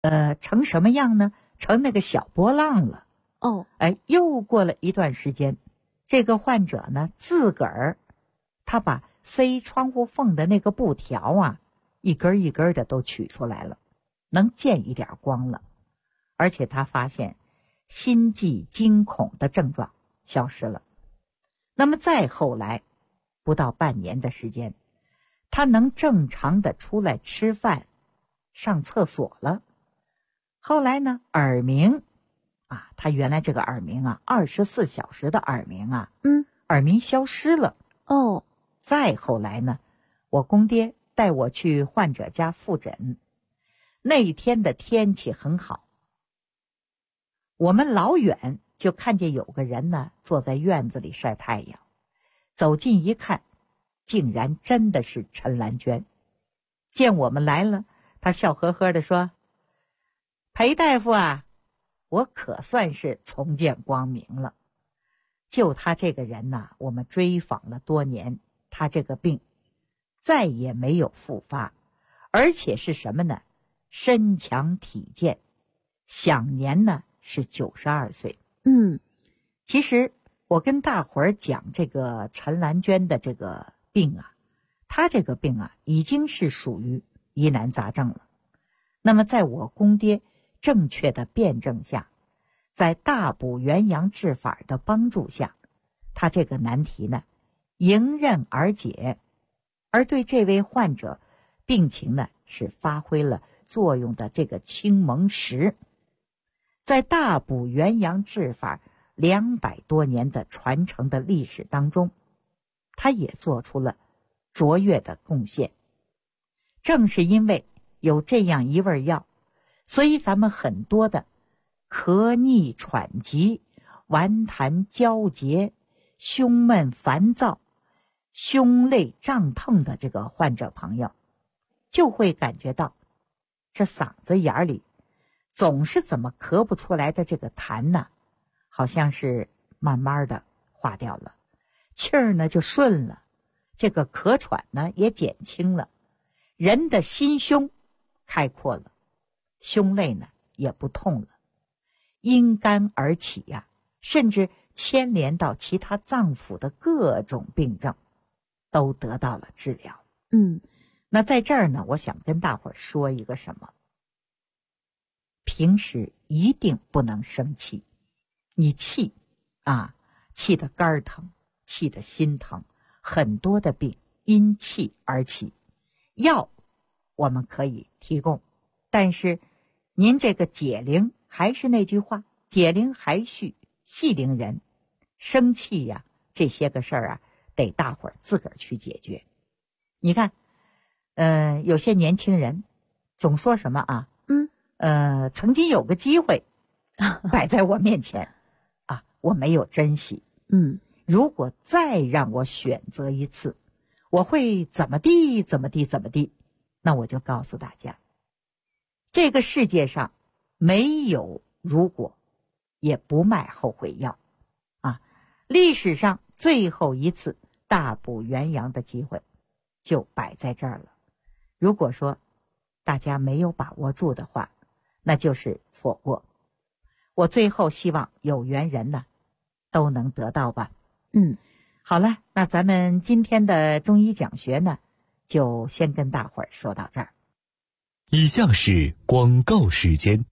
成什么样呢？成那个小波浪了。 哦， 又过了一段时间，这个患者呢，自个儿他把塞窗户缝的那个布条啊，一根一根的都取出来了，能见一点光了。而且他发现心悸惊恐的症状消失了。那么再后来，不到半年的时间，他能正常的出来吃饭、上厕所了。后来呢，耳鸣他原来这个耳鸣24小时的耳鸣耳鸣消失了。 哦， 再后来呢，我公爹带我去患者家复诊，那天的天气很好，我们老远就看见有个人呢坐在院子里晒太阳，走近一看，竟然真的是陈兰娟。见我们来了，他笑呵呵地说：“裴大夫啊，我可算是重见光明了。就他这个人呐，我们追访了多年，他这个病再也没有复发，而且是什么呢？身强体健，享年呢是92岁。”其实我跟大伙儿讲这个陈兰娟的这个病他这个病已经是属于疑难杂症了。那么在我公爹正确的辩证下，在大补元阳治法的帮助下，他这个难题呢迎刃而解，而对这位患者病情呢是发挥了作用的这个青蒙石，在大补元阳治法200多年的传承的历史当中，他也做出了卓越的贡献。正是因为有这样一味药，所以咱们很多的咳逆喘急、顽痰交结、胸闷烦躁、胸肋胀痛的这个患者朋友，就会感觉到这嗓子眼里总是怎么咳不出来的这个痰好像是慢慢的化掉了，气儿呢就顺了，这个咳喘呢也减轻了，人的心胸开阔了，胸肋呢也不痛了，因肝而起甚至牵连到其他脏腑的各种病症都得到了治疗。那在这儿呢，我想跟大伙儿说一个什么，平时一定不能生气。你气气得肝儿疼，气得心疼，很多的病因气而起。药我们可以提供，但是您这个解铃还是那句话，解铃还须系铃人。生气这些个事儿得大伙儿自个儿去解决。你看有些年轻人总说什么曾经有个机会摆在我面前我没有珍惜。如果再让我选择一次，我会怎么地怎么地怎么地。那我就告诉大家，这个世界上没有如果，也不卖后悔药历史上最后一次大补元阳的机会就摆在这儿了。如果说大家没有把握住的话，那就是错过。我最后希望有缘人都能得到吧。好了，那咱们今天的中医讲学呢，就先跟大伙儿说到这儿。 以下是广告时间。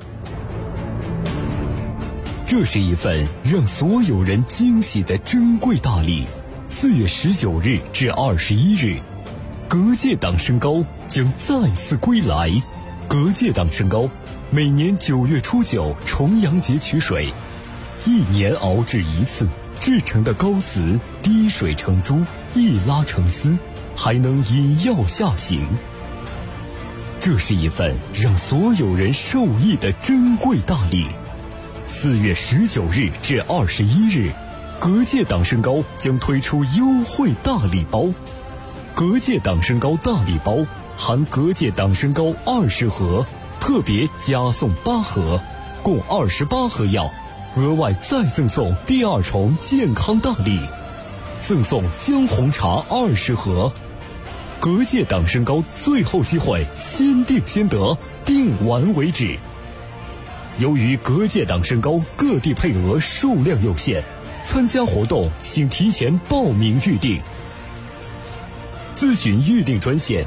这是一份让所有人惊喜的珍贵大礼。4月19日至21日，隔界党参膏将再次归来。隔界党参膏每年9月初9重阳节取水，1年熬制一次，制成的膏子滴水成珠，一拉成丝，还能引药下行。这是一份让所有人受益的珍贵大礼。4月19日至21日，隔界党参膏将推出优惠大礼包。隔界党参膏大礼包含隔界党参膏20盒，特别加送8盒，共28盒药，额外再赠送第2重健康大礼，赠送姜红茶20盒。 隔界党身高最后机会，先定先得，定完为止。由于隔界党身高各地配额数量有限，参加活动请提前报名预定。咨询预定专线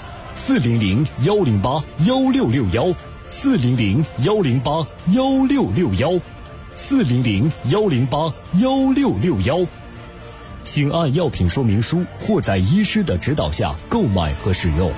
400-108-1661，400-108-1661，400-108-1661，请按药品说明书或在医师的指导下购买和使用。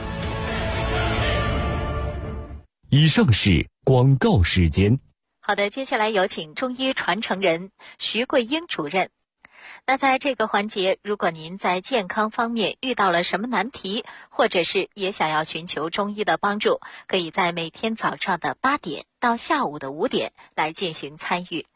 以上是广告时间。 好的，接下来有请中医传承人徐桂英主任。那在这个环节，如果您在健康方面遇到了什么难题，或者是也想要寻求中医的帮助，可以在每天早上的8点到下午的5点来进行参与。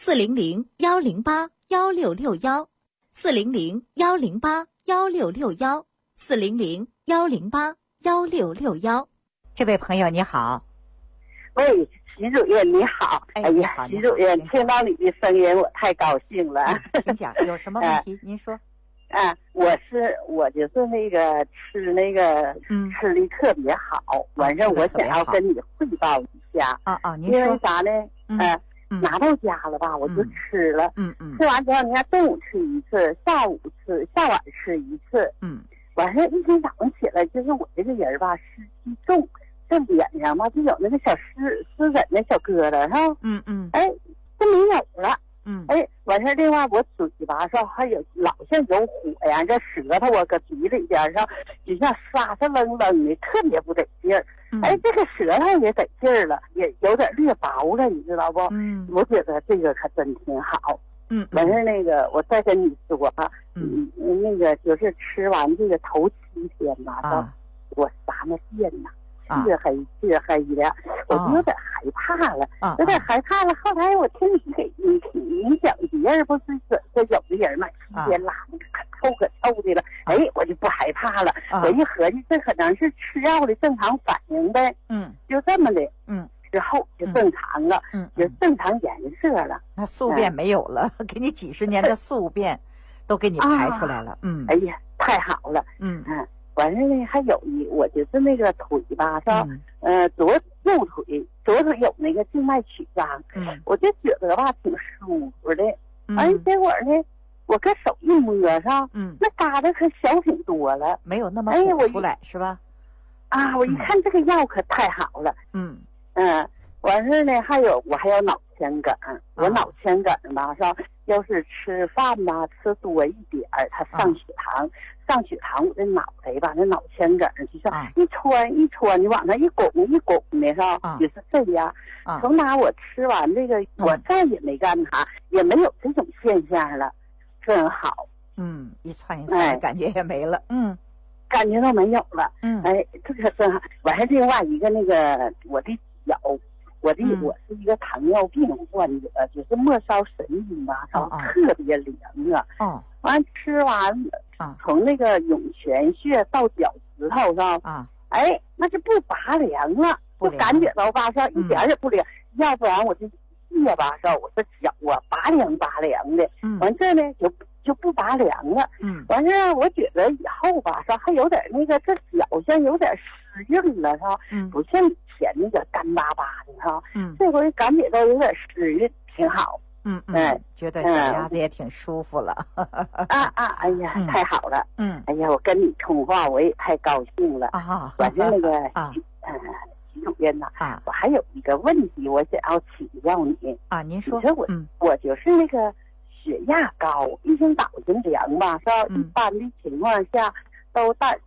400-108-1661，400-108-1661，400-108-1661。这位朋友你好。 喂，徐主任你好。哎呀，徐主任，听到你的声音我太高兴了。 请讲，有什么问题您说。 我就是那个吃那个吃的特别好，完事我想要跟你汇报一下。 您说。 因为啥呢？拿到家了吧，我就吃了。吃完之后，你看中午吃一次，下午吃，下晚吃一次。完事一天早上起来，就是我这个人吧，湿气重。这脸上吧就有那个小湿疹的小疙瘩哈，都没有了，完事另外我嘴巴上还有老像有火呀，这舌头我搁嘴里边上就像沙沙愣愣的，特别不得劲儿，这个舌头也得劲儿了，也有点略薄了，你知道不？我觉得这个可真挺好。完事那个我再跟你说吧，那个就是吃完这个头7天吧，我啥那便呐。黢黑的，我就有点害怕了，有点害怕了。后来我听你讲别人不是这有的人嘛，7天拉那个可臭的了，我就不害怕了。我一合计，这可能是吃药的正常反应呗，就这么的，之后就正常了，就正常颜色了。 那宿便没有了，给你几10年的宿便都给你排出来了， 哎呀，太好了，完事呢，还有我就是那个腿吧，是吧？右腿有那个静脉曲张，我就觉得吧挺舒服的。结果呢，我搁手一摸上，那疙瘩可小挺多了， 没有那么鼓出来，是吧？ 我一看这个药可太好了，完事呢，我还有脑前梗，我脑前梗吧，是吧？要是吃饭吧吃多一点它上血糖，我这脑袋吧，那脑前梗就像一穿，你往那一拱的上，也是这样。从哪我吃完这个，我再也没干啥，也没有这种现象了，真好。 一窜，感觉也没了。 感觉都没有了。这可真好。完事另外一个那个我的脚。我是一个糖尿病患者，就是末梢神经吧，特别凉完吃完从那个涌泉穴到脚趾头上那就不拔凉了，就感觉到吧上一点也不凉，要不然我就夜吧上我这脚拔凉的，完这呢就不拔凉了，完事我觉得以后吧上还有点那个这脚像有点湿润了上，不像以前那个干巴巴的哈，这回感觉到有点湿润，挺好。 觉得脚丫子也挺舒服了。 哎呀，太好了。哎呀，我跟你通话我也太高兴了。反正那个徐主任呐，我还有一个问题我想要请教你。 您说。 你说我就是那个血压高，一天早晨量吧，到一般的情况下都在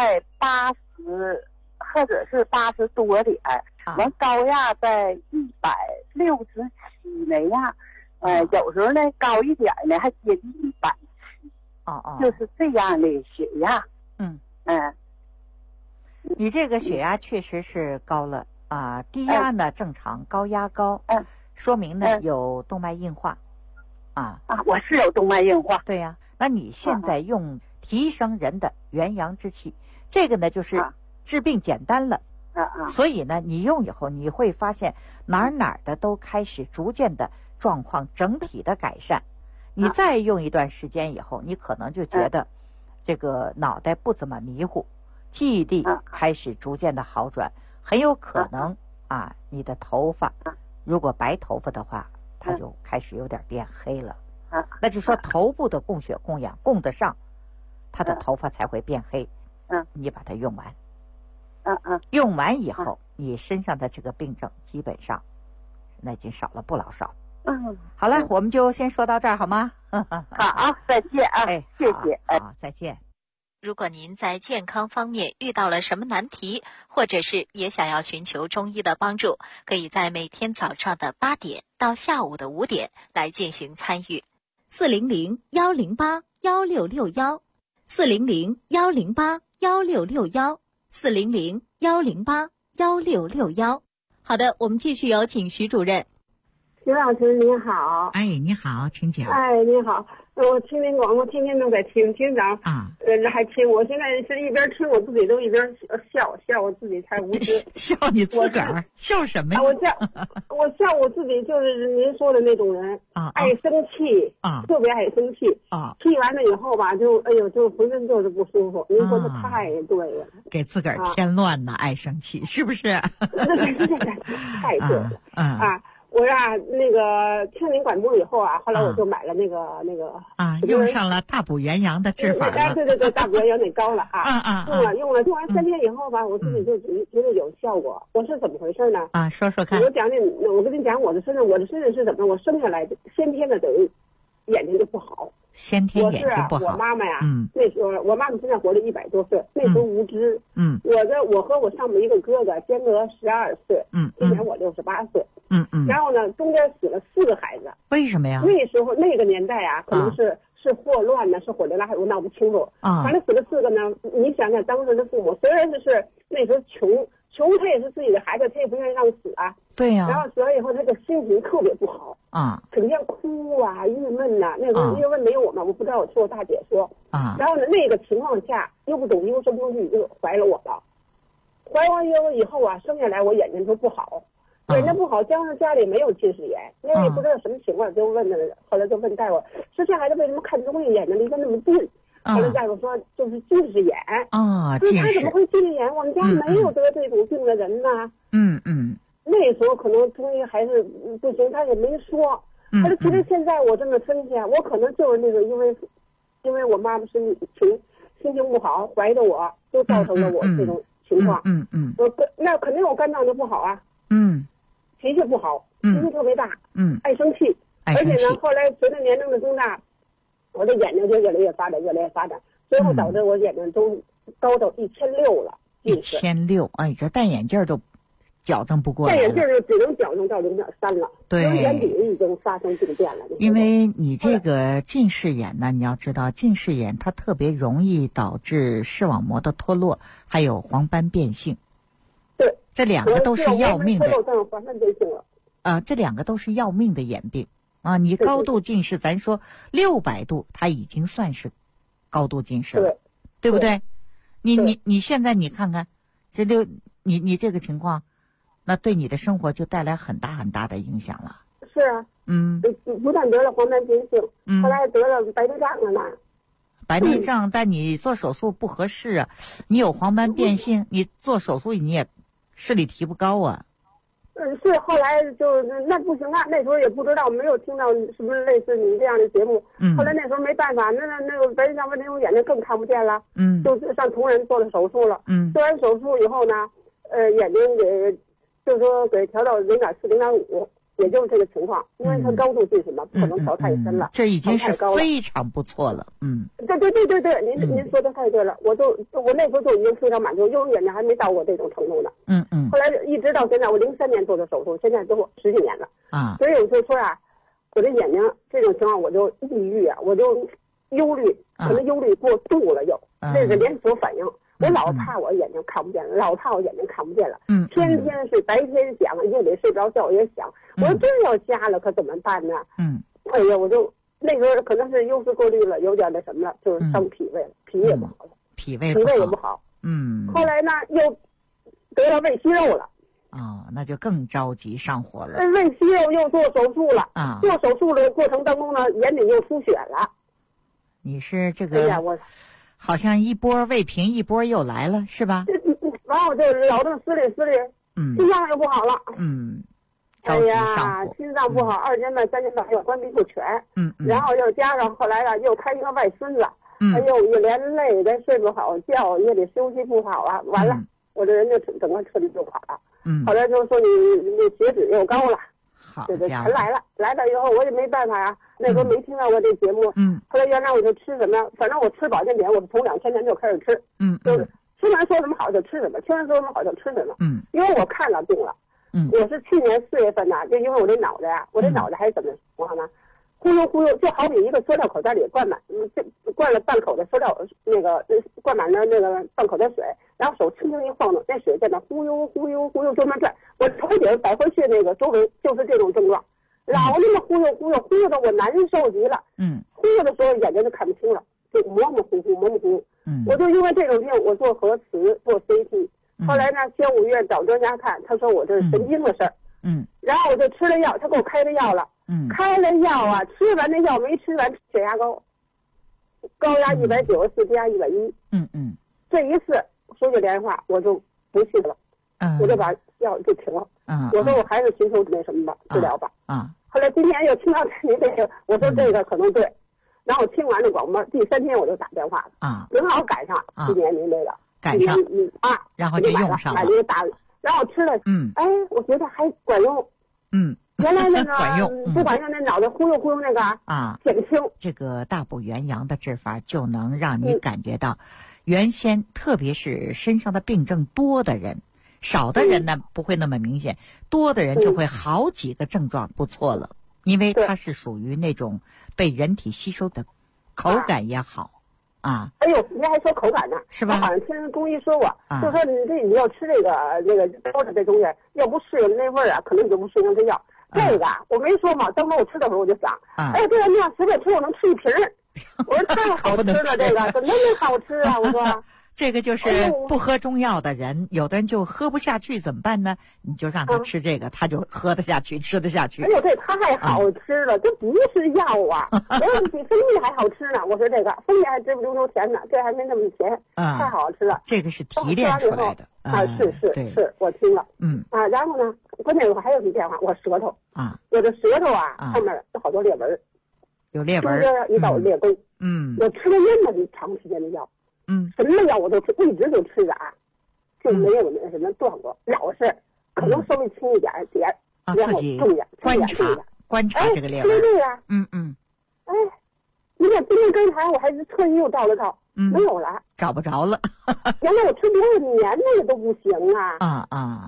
80或者是80多点，完高压在167那样，有时候呢高一点呢还接近170，就是这样的血压。 你这个血压确实是高了低压呢正常，高压高，说明呢有动脉硬化。 我是有动脉硬化。 对呀，那你现在用提升人的元阳之气，这个呢就是治病简单了。所以呢你用以后你会发现哪儿的都开始逐渐的状况整体的改善。你再用一段时间以后，你可能就觉得这个脑袋不怎么迷糊， 记忆力开始逐渐的好转，很有可能啊，你的头发如果白头发的话，它就开始有点变黑了。那就说头部的供血供氧供得上，它的头发才会变黑。你把它用完。用完以后，你身上的这个病症基本上那已经少了不老少。好了，我们就先说到这儿好吗？ 好，再见啊！谢谢。 好，再见。 如果您在健康方面遇到了什么难题，或者是也想要寻求中医的帮助，可以在每天早上的8点到下午的5点来进行参与。400-108-1661，400-108-1661，400-108-1661。好的，我们继续有请徐主任。 徐老师您好。 你好，请讲。 您好，我听您广播天天都在听，厅长还听，我现在是一边听我自己都一边笑我自己才无知。 笑你自个儿？笑什么呀？ 我笑我自己，就是您说的那种人爱生气特别爱生气气完了以后吧，就就浑身就是不舒服。您说的太对了， 给自个儿添乱呢，爱生气是不是？ 太对了我那个听您广播以后后来我就买了那个用上了大补元阳的治法了。 对，大补元阳那膏了用完3天以后吧，我自己就觉得有效果。我是怎么回事呢？ 说说看。 我跟你讲我的身上是怎么，我生下来先天的等于眼睛就不好。 先天眼睛不好。 我妈妈呀，那时候我妈妈现在活了100多岁，那时候无知。我和我上面一个哥哥间隔12岁，今年我68岁。然后呢，中间死了4个孩子。为什么呀？那时候那个年代可能是霍乱呢，是火流拉，我闹不清楚。反正死了4个呢。你想想当时的父母，虽然是那时候穷他也是自己的孩子，他也不愿意让死对呀。 然后死了以后，他的心情特别不好整天哭郁闷呐。那时候因为没有我嘛，我不知道，我听我大姐说然后呢，那个情况下又不懂优生东西，就怀了我了。怀完以后生下来我眼睛就不好。眼睛不好，加上家里没有近视眼，因为也不知道什么情况，就后来就问大夫，说这孩子为什么看东西眼睛离得那么近？后来大夫说就是近视眼近视。 他怎么会近视眼？我们家没有得这种病的人呢。那时候可能中医还是不行，他也没说。他说其实现在我这么分析我可能就是那个因为我妈妈心情不好，怀着我，都造成了我这种情况。那肯定我肝脏就不好脾气不好，脾气特别大，爱生气，而且呢，后来随着年龄的增大，我的眼睛就越来越发展，最后导致我眼睛都高到1600了。 1600，这戴眼镜都矫正不过来了。 戴眼镜就只能矫正到0.3了， 对， 眼底已经发生病变了。 因为你这个近视眼呢，你要知道，近视眼它特别容易导致视网膜的脱落，还有黄斑变性。 对， 这2个都是要命的。这2个都是要命的眼病你高度近视，咱说600度，它已经算是高度近视了，对不对？你现在你看看，你这个情况，那对你的生活就带来很大很大的影响了。 是不但得了黄斑变性，后来还得了白内障了呢。 白内障，但你做手术不合适你有黄斑变性，你做手术你也视力提不高是后来就那不行那时候也不知道，没有听到什么类似你这样的节目。后来那时候没办法，那个白内障问题，我眼睛更看不见了。就上同仁做了手术了。做完手术以后呢，眼睛给调到0.4、0.5，也就是这个情况，因为它高度近视嘛，不可能调太深了。 这已经是非常不错了。 对，您说的太对了。我那时候就已经非常满足，因为眼睛还没到过这种程度呢。后来一直到现在，我03年做的手术，现在都10几年了。所以我就说我这眼睛这种情况，我就抑郁我就忧虑，可能忧虑过度了又，这是连锁反应。我老怕我眼睛看不见了，天天是白天想，夜里睡不着觉也想，我说真要瞎了可怎么办呢？哎呀，我就那时候可能是优势过滤了，有点那什么了，就是伤脾胃了，脾也不好了， 脾胃也不好。后来呢又得了胃息肉了。 那就更着急上火了。 胃息肉又做手术了。做手术的过程当中呢，眼里又出血了。 你是这个好像一波未平，一波又来了，是吧？ 然后就老正撕裂，心脏又不好了。 着急上火。心脏不好，2年半、3年半又关闭不全。然后又加上后来又开一个外孙子。又一连累，再睡不好觉，夜里休息不好啊，完了，我这人就整个彻底就垮了。后来就说你血脂又高了，这全来了以后我也没办法呀，那时候没听到过这节目。后来原来我就吃什么，反正我吃保健品，我是从2000年就开始吃。就是听人说什么好就吃什么，听人说什么好就吃什么。因为我看了病了。我是去年4月份呢，就因为我这脑袋呀，我这脑袋还是怎么情况呢？忽悠，就好比一个塑料口袋里灌了半口的塑料灌满了那个半口的水，然后手轻轻一晃动，那水在那忽悠就那转。我头顶百会穴那个周围就是这种症状，老那么忽悠的我难受极了。忽悠的时候眼睛就看不清了，就模模糊糊。我就因为这种病，我做核磁做 CT，后来呢宣武院找专家看，他说我这是神经的事儿。然后我就吃了药，他给我开了药了。开了药啊，吃完那药没吃完，血压高压194加110。这一次说句连话，我就不信了。我就把药就停了。我说我还是寻求那什么吧，治疗吧。后来今天又听到您这个，我说这个可能对。然后听完了广播，第3天我就打电话了。正好赶上今年您这个赶上然后就用上了， 买了一个大，然后吃了。我觉得还管用。原来那个不管用，那脑袋忽悠那个减轻。 这个大补元阳的治法就能让你感觉到，原先特别是身上的病症多的人，少的人呢不会那么明显，多的人就会好几个症状不错了，因为它是属于那种被人体吸收的，口感也好。 哎呦，您还说口感呢， 是吧？ 我好像听中医说过，就说你要吃这个包的这东西，要不适应那味儿啊，可能你就不适应这药。这个我没说嘛，等会我吃的时候我就想，哎，这个你要随便吃，我能吃一瓶。我说太好吃了，这个怎么那么好吃啊？我说这个就是不喝中药的人，有的人就喝不下去，怎么办呢？你就让他吃这个，他就喝得下去，吃得下去。 哎呦，这太好吃了，这不是药啊！我说比蜂蜜还好吃呢。我说这个蜂蜜还直不溜溜甜呢，这还没那么甜，太好吃了。 这个是提炼出来的是，我听了。然后呢，关键我还有一变化，我舌头我的舌头上面有好多裂纹， 有裂纹， 中间一道裂沟。我吃了那么长时间的药。什么药我都吃，一直就吃着就没有那什么断过，老是可能稍微轻一点， 自己观察这个裂纹。 对呀。哎，你看今天刚才我还是特意又照了照，没有了， 找不着了。 原来我吃多少年那个都不行啊。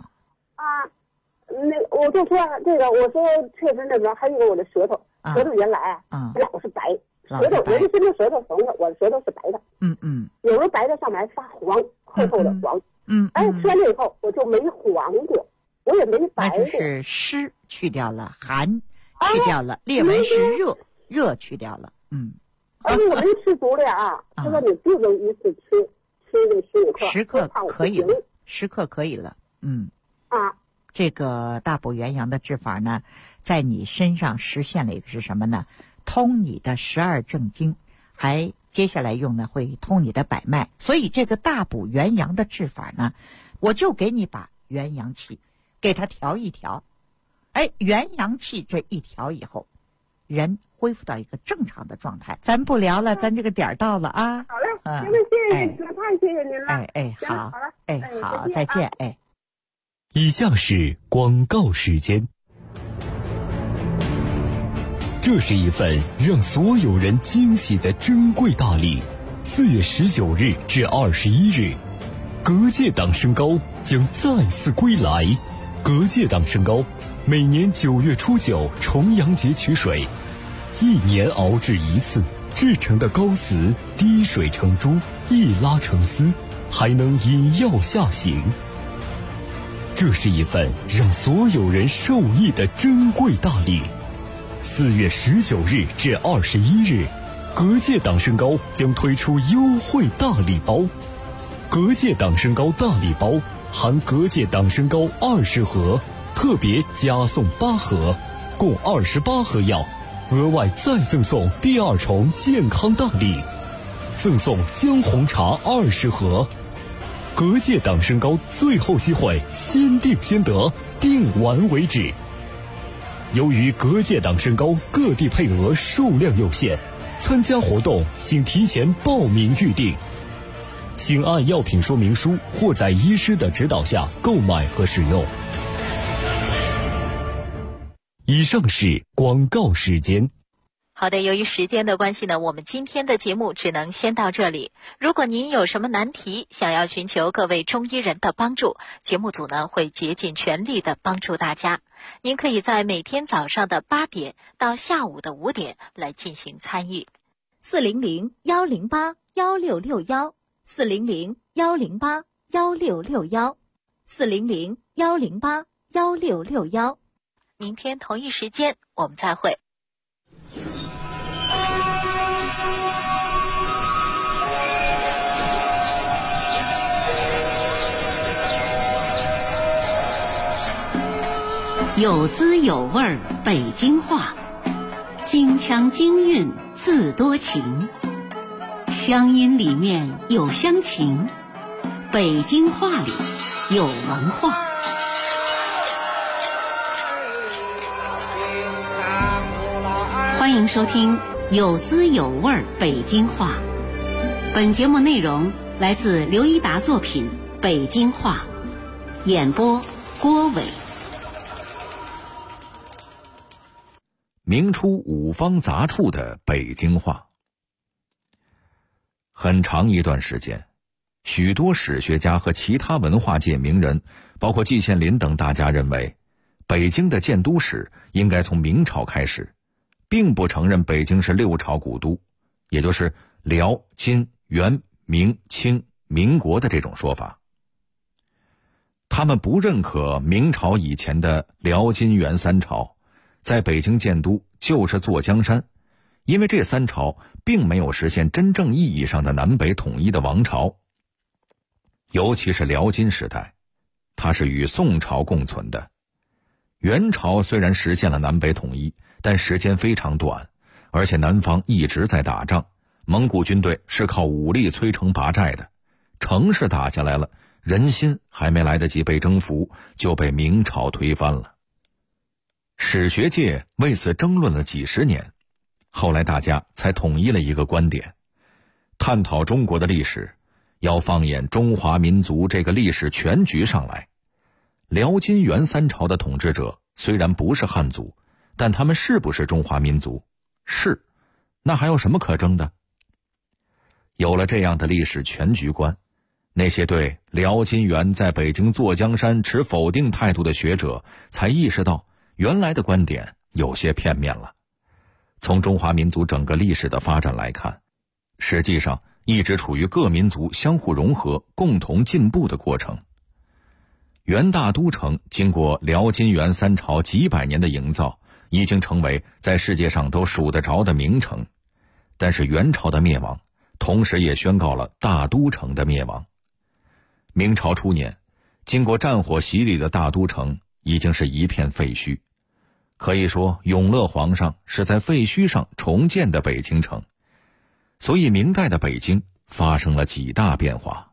那我就说这个，我说确实那个，还有一个我的舌头原来老是白。舌头，人家说舌头红的，我的舌头是白的。有时候白的上面还发黄，厚厚的黄。吃完这以后我就没黄过，我也没白过。 那就是湿去掉了，寒去掉了，裂纹是热去掉了。 而且我没吃足了他说你就能一次吃这15克 ，10克可以了，10克可以了。这个大补元阳的治法呢，在你身上实现了一个是什么呢？通你的12正经，还接下来用呢会通你的百脉。所以这个大补元阳的治法呢，我就给你把元阳气给它调一调。元阳气这一调以后，人恢复到一个正常的状态。咱不聊了，咱这个点到了啊。 好嘞，行了，谢谢您，太谢谢您了。 好，再见。 以下是广告时间。这是一份让所有人惊喜的珍贵大礼。4月19日至21日，隔界党参膏将再次归来。隔界党参膏每年9月初9重阳节取水，1年熬制一次，制成的膏子滴水成珠，一拉成丝，还能引药下行。这是一份让所有人受益的珍贵大礼。4月19日至21日，隔界党参膏将推出优惠大礼包。隔界党参膏大礼包含隔界党参膏20盒，特别加送8盒，共28盒药，额外再赠送第2重健康大礼。 赠送姜红茶20盒。各界党身高最后机会，先定先得，定完为止。由于各界党身高各地配额数量有限，参加活动请提前报名预定，请按药品说明书或在医师的指导下购买和使用。以上是广告时间。 好的，由于时间的关系呢，我们今天的节目只能先到这里。如果您有什么难题，想要寻求各位中医人的帮助，节目组呢会竭尽全力的帮助大家。您可以在每天早上的8点到下午的5点来进行参与。400-108-1661，400-108-1661，400-108-1661。明天同一时间我们再会。 有滋有味北京话，京腔京韵自多情，乡音里面有乡情，北京话里有文化。欢迎收听有滋有味北京话。本节目内容来自刘一达作品《北京话》，演播郭伟。 明初五方杂处的北京话。很长一段时间，许多史学家和其他文化界名人，包括季羡林等大家认为，北京的建都史应该从明朝开始，并不承认北京是6朝古都，也就是辽、金、元、明、清、民国的这种说法。他们不认可明朝以前的辽、金、元3朝在北京建都就是坐江山，因为这3朝并没有实现真正意义上的南北统一的王朝。尤其是辽金时代，它是与宋朝共存的。元朝虽然实现了南北统一，但时间非常短，而且南方一直在打仗，蒙古军队是靠武力摧城拔寨的，城市打下来了，人心还没来得及被征服，就被明朝推翻了。史学界为此争论了几十年，后来大家才统一了一个观点：探讨中国的历史，要放眼中华民族这个历史全局上来。辽金元3朝的统治者虽然不是汉族，但他们是不是中华民族？是。那还有什么可争的？有了这样的历史全局观，那些对辽金元在北京坐江山持否定态度的学者才意识到，原来的观点有些片面了。从中华民族整个历史的发展来看，实际上一直处于各民族相互融合、共同进步的过程。元大都城经过辽金元3朝几百年的营造，已经成为在世界上都数得着的名城。但是元朝的灭亡，同时也宣告了大都城的灭亡。明朝初年，经过战火洗礼的大都城已经是一片废墟，可以说永乐皇上是在废墟上重建的北京城。所以明代的北京发生了几大变化。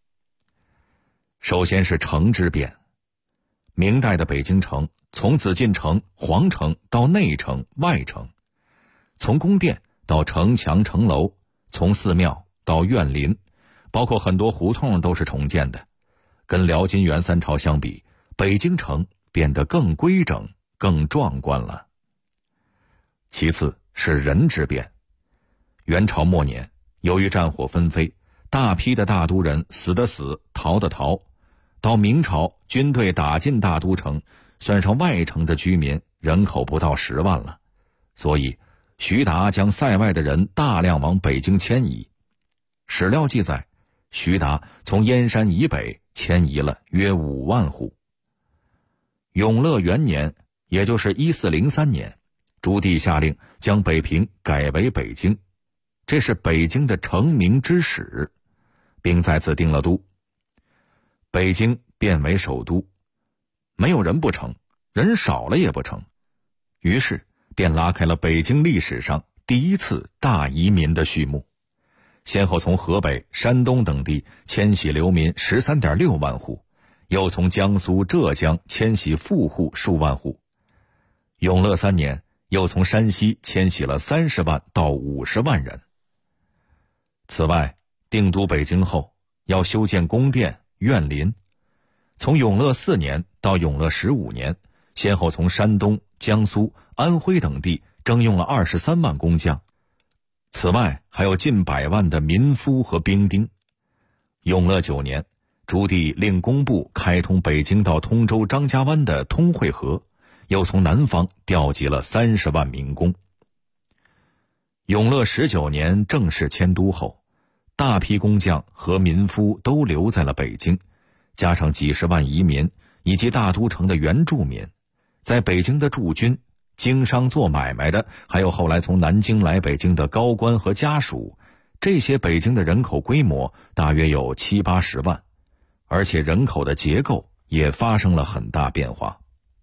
首先是城之变。明代的北京城从紫禁城、皇城到内城、外城，从宫殿到城墙、城楼，从寺庙到院林，包括很多胡同都是重建的。跟辽金元3朝相比，北京城变得更规整、更壮观了。其次是人之变。元朝末年，由于战火纷飞，大批的大都人死的死，逃的逃。到明朝，军队打进大都城，算上外城的居民，人口不到10万了。所以徐达将塞外的人大量往北京迁移。史料记载，徐达从燕山以北迁移了约5万户。永乐元年，也就是1403年，朱棣下令将北平改为北京，这是北京的成名之始，并在此定了都。北京变为首都，没有人不成，人少了也不成，于是便拉开了北京历史上第一次大移民的序幕。 先后从河北、山东等地迁徙流民 13.6 万户，又从江苏、浙江迁徙富户数万户。永乐3年，又从山西迁徙了30万到50万人。此外，定都北京后，要修建宫殿、苑林。从永乐4年到永乐15年，先后从山东、江苏、安徽等地征用了23万工匠。此外，还有近100万的民夫和兵丁。永乐9年，朱棣令工部开通北京到通州张家湾的通惠河，又从南方调集了30万民工。永乐19年正式迁都后，大批工匠和民夫都留在了北京，加上几十万移民以及大都城的原住民，在北京的驻军、经商做买卖的，还有后来从南京来北京的高官和家属，这些北京的人口规模大约有70-80万，而且人口的结构也发生了很大变化。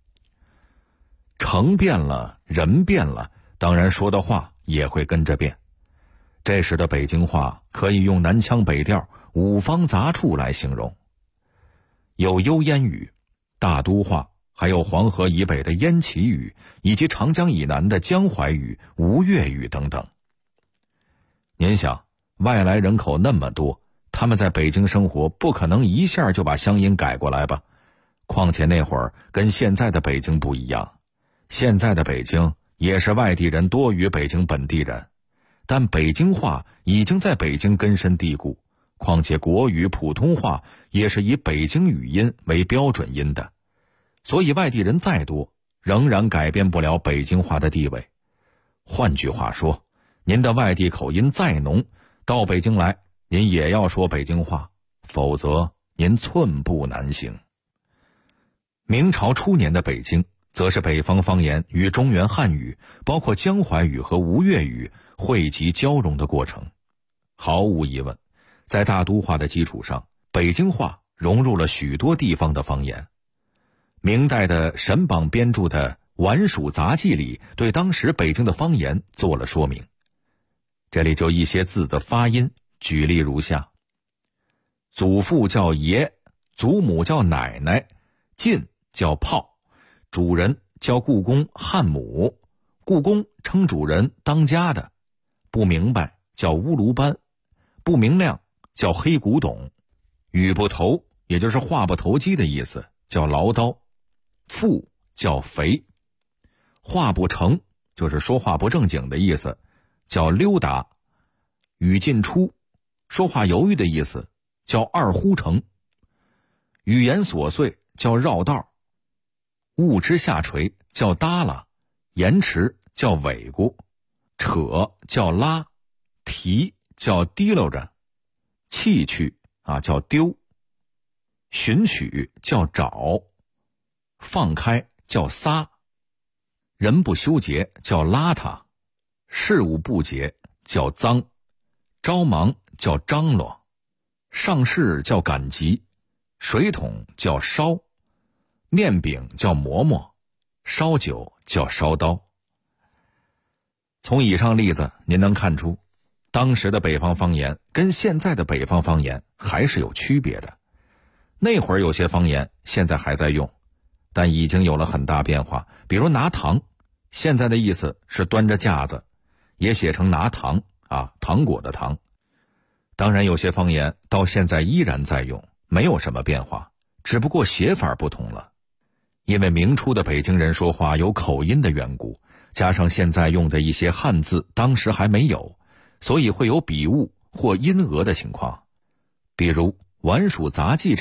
城变了，人变了，当然说的话也会跟着变。这时的北京话可以用南腔北调、五方杂处来形容，有幽燕语、大都话，还有黄河以北的燕齐语，以及长江以南的江淮语、吴越语等等。您想，外来人口那么多，他们在北京生活，不可能一下就把乡音改过来吧？况且那会儿跟现在的北京不一样，现在的北京也是外地人多于北京本地人，但北京话已经在北京根深蒂固，况且国语、普通话也是以北京语音为标准音的，所以外地人再多，仍然改变不了北京话的地位。换句话说，您的外地口音再浓，到北京来，您也要说北京话，否则您寸步难行。明朝初年的北京，则是北方方言与中原汉语，包括江淮语和吴越语汇集交融的过程。毫无疑问，在大都话的基础上，北京话融入了许多地方的方言。明代的沈榜编著的《晚蜀杂记》里对当时北京的方言做了说明。这里就一些字的发音，举例如下：祖父叫爷，祖母叫奶奶，进叫炮，主人叫故宫汉母，故宫称主人当家的，不明白叫乌卢班，不明亮叫黑古董，语不投也就是话不投机的意思，叫唠叨，富叫肥，话不成就是说话不正经的意思，叫溜达，语进出说话犹豫的意思，叫二呼成，语言琐碎叫绕道，物之下垂叫耷拉，延迟叫尾咕，扯叫拉，提叫提溜着，弃去叫丢，寻取叫找，放开叫撒，人不修洁叫邋遢，事物不洁叫脏，着忙叫张罗，上事叫赶集，水桶叫烧，面饼叫馍馍，烧酒叫烧刀。从以上例子您能看出，当时的北方方言跟现在的北方方言还是有区别的。那会儿有些方言现在还在用，但已经有了很大变化。比如拿糖，现在的意思是端着架子，也写成拿糖糖果的糖。当然有些方言到现在依然在用，没有什么变化，只不过写法不同了。因为明初的北京人说话有口音的缘故，加上现在用的一些汉字当时还没有，所以会有笔误或音讹的情况。比如《晚蜀杂记》